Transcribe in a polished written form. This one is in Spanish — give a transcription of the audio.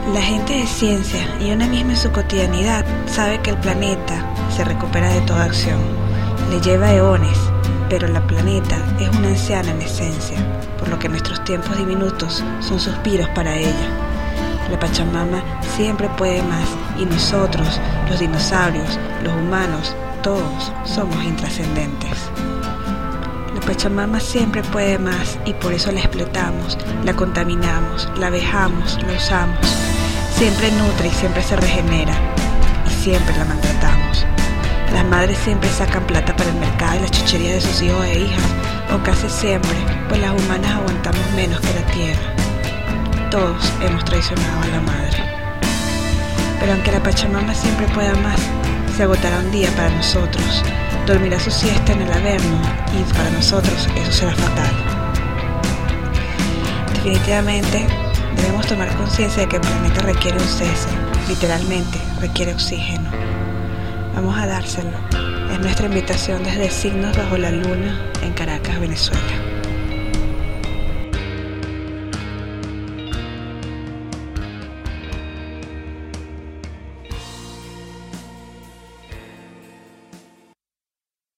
La gente de ciencia y una misma en su cotidianidad sabe que el planeta se recupera de toda acción. Le lleva eones, pero la planeta es una anciana en esencia, por lo que nuestros tiempos diminutos son suspiros para ella. La Pachamama siempre puede más y nosotros, los dinosaurios, los humanos, todos somos intrascendentes. La Pachamama siempre puede más y por eso la explotamos, la contaminamos, la vejamos, la usamos. Siempre nutre y siempre se regenera y siempre la maltratamos. Las madres siempre sacan plata para el mercado y las chucherías de sus hijos e hijas, o casi siempre, pues las humanas aguantamos menos que la tierra. Todos hemos traicionado a la madre. Pero aunque la Pachamama siempre pueda más, se agotará un día para nosotros. Dormirá su siesta en el Averno y para nosotros eso será fatal. Definitivamente debemos tomar conciencia de que el planeta requiere un cese, literalmente requiere oxígeno. Vamos a dárselo. Es nuestra invitación desde Signos Bajo la Luna en Caracas, Venezuela.